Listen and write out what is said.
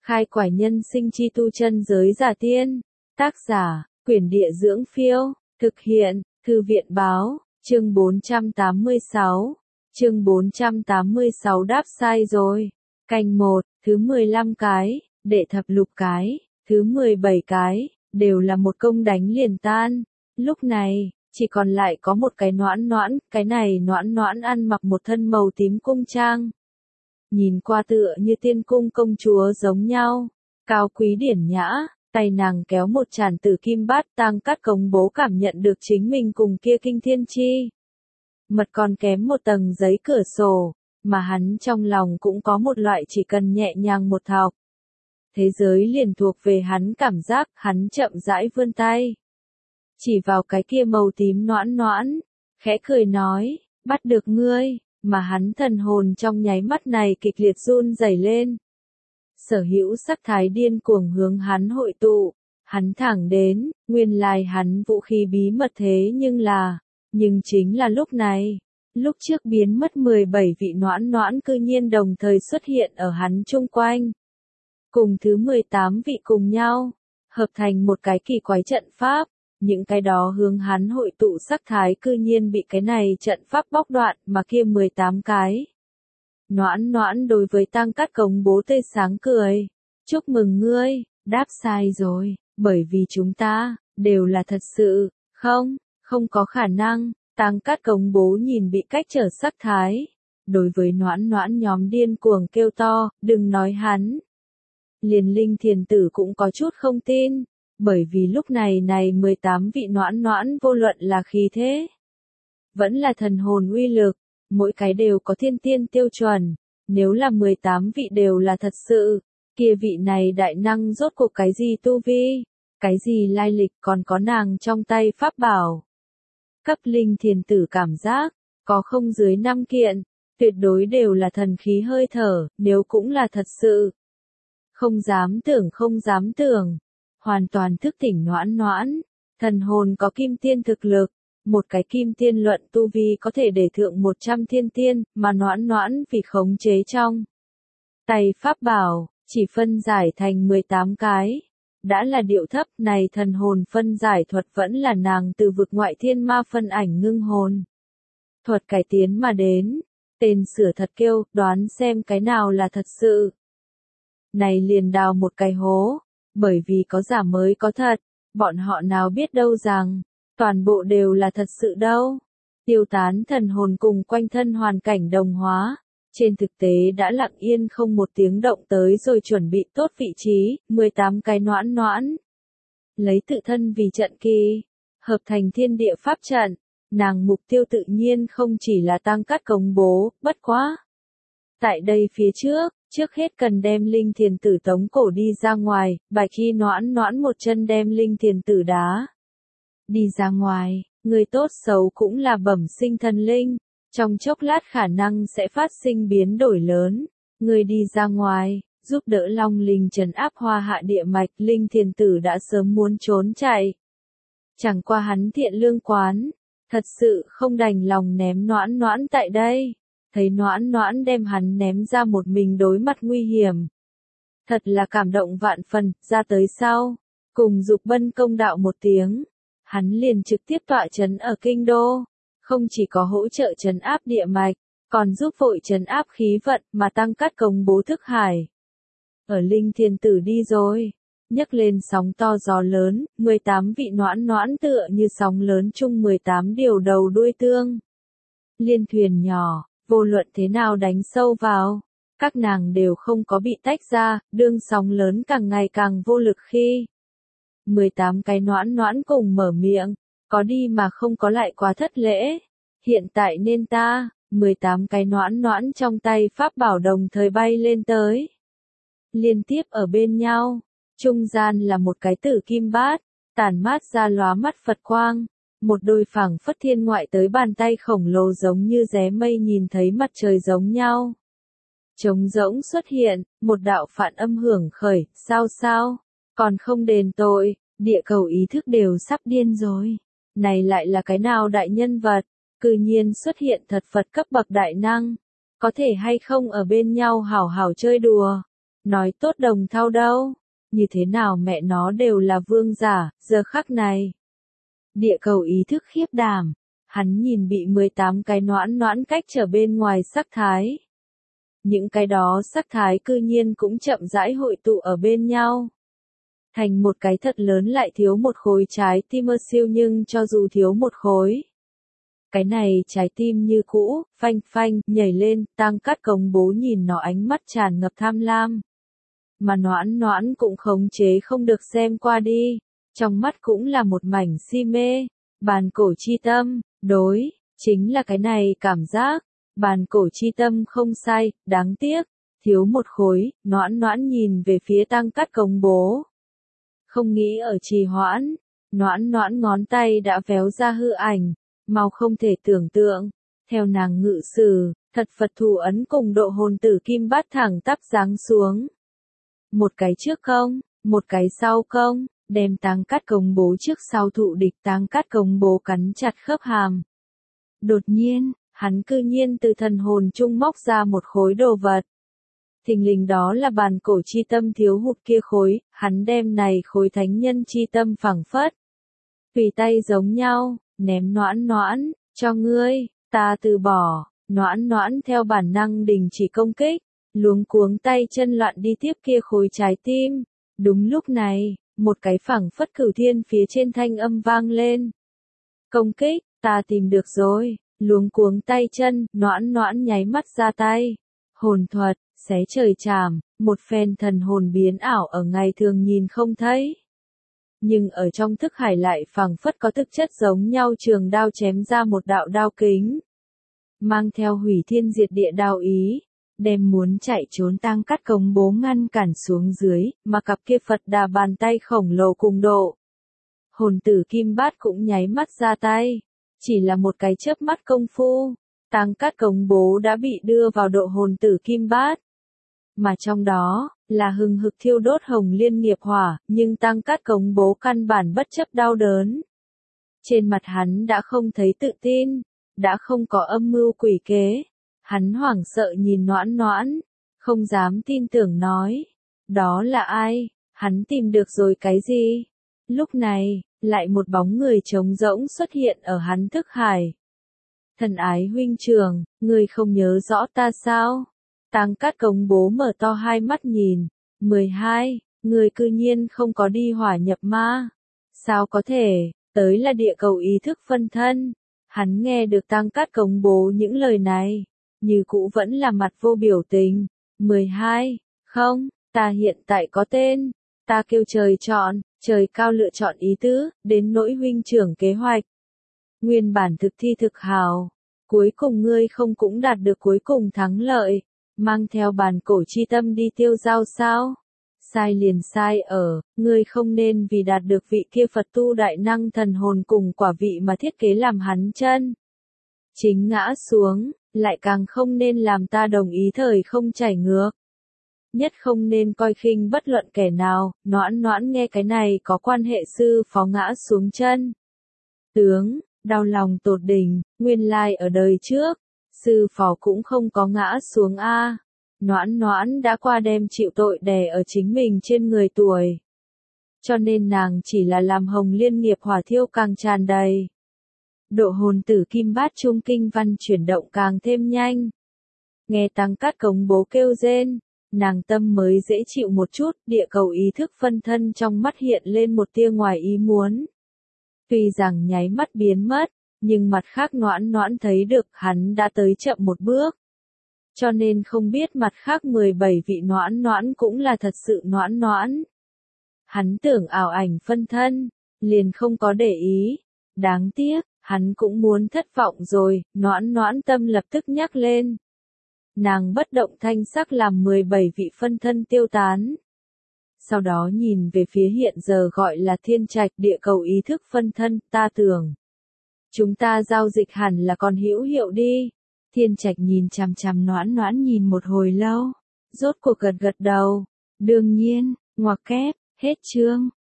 Khai quải nhân sinh chi tu chân giới giả tiên. Tác giả, Quyển Địa Dưỡng Phiêu. Thực hiện, Thư viện Báo. Chương 486. Chương 486 đáp sai rồi. Canh 1, thứ 15 cái, đệ thập lục cái, thứ 17 cái, đều là một công đánh liền tan. Lúc này, chỉ còn lại có một cái Noãn Noãn, cái này Noãn Noãn ăn mặc một thân màu tím cung trang. Nhìn qua tựa như tiên cung công chúa giống nhau, cao quý điển nhã, tay nàng kéo một tràn tử kim bát tang cắt cống bố cảm nhận được chính mình cùng kia kinh thiên chi. Mật còn kém một tầng giấy cửa sổ, mà hắn trong lòng cũng có một loại chỉ cần nhẹ nhàng một thọc. Thế giới liền thuộc về hắn cảm giác, hắn chậm rãi vươn tay. Chỉ vào cái kia màu tím Noãn Noãn, khẽ cười nói, bắt được ngươi, mà hắn thần hồn trong nháy mắt này kịch liệt run rẩy lên. Sở hữu sắc thái điên cuồng hướng hắn hội tụ, hắn thẳng đến, nguyên lai hắn vũ khí bí mật thế nhưng chính là lúc này, lúc trước biến mất 17 vị Noãn Noãn cư nhiên đồng thời xuất hiện ở hắn chung quanh. Cùng thứ 18 vị cùng nhau, hợp thành một cái kỳ quái trận pháp, những cái đó hướng hắn hội tụ sắc thái cư nhiên bị cái này trận pháp bóc đoạn mà kia 18 cái. Noãn Noãn đối với tang cắt cống bố tươi sáng cười, chúc mừng ngươi, đáp sai rồi, bởi vì chúng ta, đều là thật sự, không có khả năng, tang cắt cống bố nhìn bị cách trở sắc thái, đối với Noãn Noãn nhóm điên cuồng kêu to, đừng nói hắn. Liền Linh Thiền Tử cũng có chút không tin, bởi vì lúc này 18 vị Noãn Noãn vô luận là khí thế, vẫn là thần hồn uy lực, mỗi cái đều có thiên tiên tiêu chuẩn, nếu là 18 vị đều là thật sự, kia vị này đại năng rốt cuộc cái gì tu vi, cái gì lai lịch còn có nàng trong tay pháp bảo. Cấp Linh Thiền Tử cảm giác, có không dưới 5 kiện, tuyệt đối đều là thần khí hơi thở, nếu cũng là thật sự. Không dám tưởng, hoàn toàn thức tỉnh Noãn Noãn, thần hồn có kim tiên thực lực, một cái kim tiên luận tu vi có thể để thượng 100 thiên tiên, mà Noãn Noãn vì khống chế trong tay pháp bảo, chỉ phân giải thành 18 cái. Đã là điệu thấp này thần hồn phân giải thuật vẫn là nàng từ vực ngoại thiên ma phân ảnh ngưng hồn. Thuật cải tiến mà đến, tên sửa thật kêu, đoán xem cái nào là thật sự. Này liền đào một cái hố, bởi vì có giả mới có thật, bọn họ nào biết đâu rằng, toàn bộ đều là thật sự đâu. Tiêu tán thần hồn cùng quanh thân hoàn cảnh đồng hóa, trên thực tế đã lặng yên không một tiếng động tới rồi chuẩn bị tốt vị trí, 18 cái Noãn Noãn. Lấy tự thân vì trận kỳ, hợp thành thiên địa pháp trận, nàng mục tiêu tự nhiên không chỉ là tang cắt cống bố, bất quá. Tại đây phía trước hết cần đem Linh Thiền Tử tống cổ đi ra ngoài, bài khi Noãn Noãn một chân đem Linh Thiền Tử đá. Đi ra ngoài, người tốt xấu cũng là bẩm sinh thần linh, trong chốc lát khả năng sẽ phát sinh biến đổi lớn. Người đi ra ngoài, giúp đỡ Long Linh trấn áp hoa hạ địa mạch, Linh Thiền Tử đã sớm muốn trốn chạy. Chẳng qua hắn thiện lương quán, thật sự không đành lòng ném Noãn Noãn tại đây. Thấy Noãn Noãn đem hắn ném ra một mình đối mặt nguy hiểm. Thật là cảm động vạn phần, ra tới sau, cùng Dục Bân công đạo một tiếng. Hắn liền trực tiếp tọa trấn ở kinh đô, không chỉ có hỗ trợ trấn áp địa mạch, còn giúp vội trấn áp khí vận mà tăng cắt cống bố thức hải. Ở Linh Thiền Tử đi rồi, nhấc lên sóng to gió lớn, 18 vị Noãn Noãn tựa như sóng lớn chung 18 điều đầu đuôi tương. Liên thuyền nhỏ, vô luận thế nào đánh sâu vào, các nàng đều không có bị tách ra, đương sóng lớn càng ngày càng vô lực khi. 18 cái Noãn Noãn cùng mở miệng, có đi mà không có lại quá thất lễ. Hiện tại nên ta, 18 cái Noãn Noãn trong tay pháp bảo đồng thời bay lên tới. Liên tiếp ở bên nhau, trung gian là một cái tử kim bát, tản mát ra lóa mắt Phật quang. Một đôi phẳng phất thiên ngoại tới bàn tay khổng lồ giống như ré mây nhìn thấy mặt trời giống nhau. Trống rỗng xuất hiện, một đạo phản âm hưởng khởi, sao, còn không đền tội, địa cầu ý thức đều sắp điên rồi. Này lại là cái nào đại nhân vật, cư nhiên xuất hiện thật Phật cấp bậc đại năng, có thể hay không ở bên nhau hảo hảo chơi đùa. Nói tốt Đồng Thau đâu? Như thế nào mẹ nó đều là vương giả, giờ khắc này. Địa cầu ý thức khiếp đảm. Hắn nhìn bị 18 cái noãn noãn cách trở bên ngoài sắc thái. Những cái đó sắc thái cư nhiên cũng chậm rãi hội tụ ở bên nhau. Thành một cái thật lớn lại thiếu một khối trái tim ơ siêu, nhưng cho dù thiếu một khối. Cái này trái tim như cũ, phanh phanh, nhảy lên, Tăng Cát Cống Bố nhìn nó ánh mắt tràn ngập tham lam. Mà noãn noãn cũng khống chế không được xem qua đi. Trong mắt cũng là một mảnh si mê. Bàn cổ chi tâm, đối, chính là cái này cảm giác. Bàn cổ chi tâm không sai, đáng tiếc, thiếu một khối, noãn noãn nhìn về phía Tăng Cát Cống Bố. Không nghĩ ở trì hoãn, noãn noãn ngón tay đã véo ra hư ảnh, mau không thể tưởng tượng. Theo nàng ngự sử, thật Phật thủ ấn cùng độ hồn tử kim bát thẳng tắp giáng xuống. Một cái trước công, một cái sau công, đem Tăng Cát Cống Bố trước sau thụ địch. Tăng Cát Cống Bố cắn chặt khớp hàm. Đột nhiên, hắn cư nhiên từ thần hồn trung móc ra một khối đồ vật. Thình lình đó là bàn cổ chi tâm thiếu hụt kia khối, hắn đem này khối thánh nhân chi tâm phẳng phất. Tùy tay giống nhau, ném noãn noãn, cho ngươi, ta từ bỏ, noãn noãn theo bản năng đình chỉ công kích, luống cuống tay chân loạn đi tiếp kia khối trái tim. Đúng lúc này, một cái phẳng phất cửu thiên phía trên thanh âm vang lên. Công kích, ta tìm được rồi, luống cuống tay chân, noãn noãn nháy mắt ra tay. Hồn thuật, xé trời chảm, một phen thần hồn biến ảo ở ngày thường nhìn không thấy. Nhưng ở trong thức hải lại phẳng phất có thực chất giống nhau, trường đao chém ra một đạo đao kính. Mang theo hủy thiên diệt địa đao ý, đem muốn chạy trốn Tăng Cát Cống Bố ngăn cản xuống dưới, mà cặp kia Phật đà bàn tay khổng lồ cùng độ. Hồn tử kim bát cũng nháy mắt ra tay, chỉ là một cái chớp mắt công phu, Tăng Cát Cống Bố đã bị đưa vào độ hồn tử kim bát. Mà trong đó, là hừng hực thiêu đốt hồng liên nghiệp hỏa, nhưng Tăng Cát Cống Bố căn bản bất chấp đau đớn. Trên mặt hắn đã không thấy tự tin, đã không có âm mưu quỷ kế. Hắn hoảng sợ nhìn noãn noãn, không dám tin tưởng nói. Đó là ai? Hắn tìm được rồi cái gì? Lúc này, lại một bóng người trống rỗng xuất hiện ở hắn thức hải. Thần ái huynh trưởng, ngươi không nhớ rõ ta sao? Tăng Cát Cống Bố mở to hai mắt nhìn. 12, người cư nhiên không có đi hỏa nhập ma. Sao có thể, tới là địa cầu ý thức phân thân. Hắn nghe được Tăng Cát Cống Bố những lời này, như cũ vẫn là mặt vô biểu tình. 12, không, ta hiện tại có tên, ta kêu trời chọn, trời cao lựa chọn ý tứ, đến nỗi huynh trưởng kế hoạch. Nguyên bản thực thi thực hào, cuối cùng ngươi không cũng đạt được cuối cùng thắng lợi, mang theo bàn cổ chi tâm đi tiêu giao sao? Sai liền sai ở, ngươi không nên vì đạt được vị kia Phật tu đại năng thần hồn cùng quả vị mà thiết kế làm hắn chân chính ngã xuống, lại càng không nên làm ta đồng ý thời không chảy ngược. Nhất không nên coi khinh bất luận kẻ nào. Noãn noãn nghe cái này có quan hệ sư phó ngã xuống chân. Tướng, đau lòng tột đỉnh, nguyên lai ở đời trước, sư phó cũng không có ngã xuống a. Noãn noãn đã qua đem chịu tội đè ở chính mình trên người tuổi. Cho nên nàng chỉ là làm hồng liên nghiệp hỏa thiêu càng tràn đầy. Độ hồn tử kim bát trung kinh văn chuyển động càng thêm nhanh. Nghe Tăng Cát Cống Bố kêu rên, nàng tâm mới dễ chịu một chút. Địa cầu ý thức phân thân trong mắt hiện lên một tia ngoài ý muốn. Tuy rằng nháy mắt biến mất, nhưng mặt khác noãn noãn thấy được hắn đã tới chậm một bước. Cho nên không biết mặt khác 17 vị noãn noãn cũng là thật sự noãn noãn. Hắn tưởng ảo ảnh phân thân, liền không có để ý. Đáng tiếc, hắn cũng muốn thất vọng rồi. Noãn noãn tâm lập tức nhắc lên. Nàng bất động thanh sắc làm 17 vị phân thân tiêu tán. Sau đó nhìn về phía hiện giờ gọi là thiên trạch địa cầu ý thức phân thân, ta tưởng. Chúng ta giao dịch hẳn là còn hữu hiệu đi. Thiên trạch nhìn chằm chằm noãn noãn nhìn một hồi lâu. Rốt cuộc gật gật đầu. Đương nhiên, ngoặc kép, hết chương.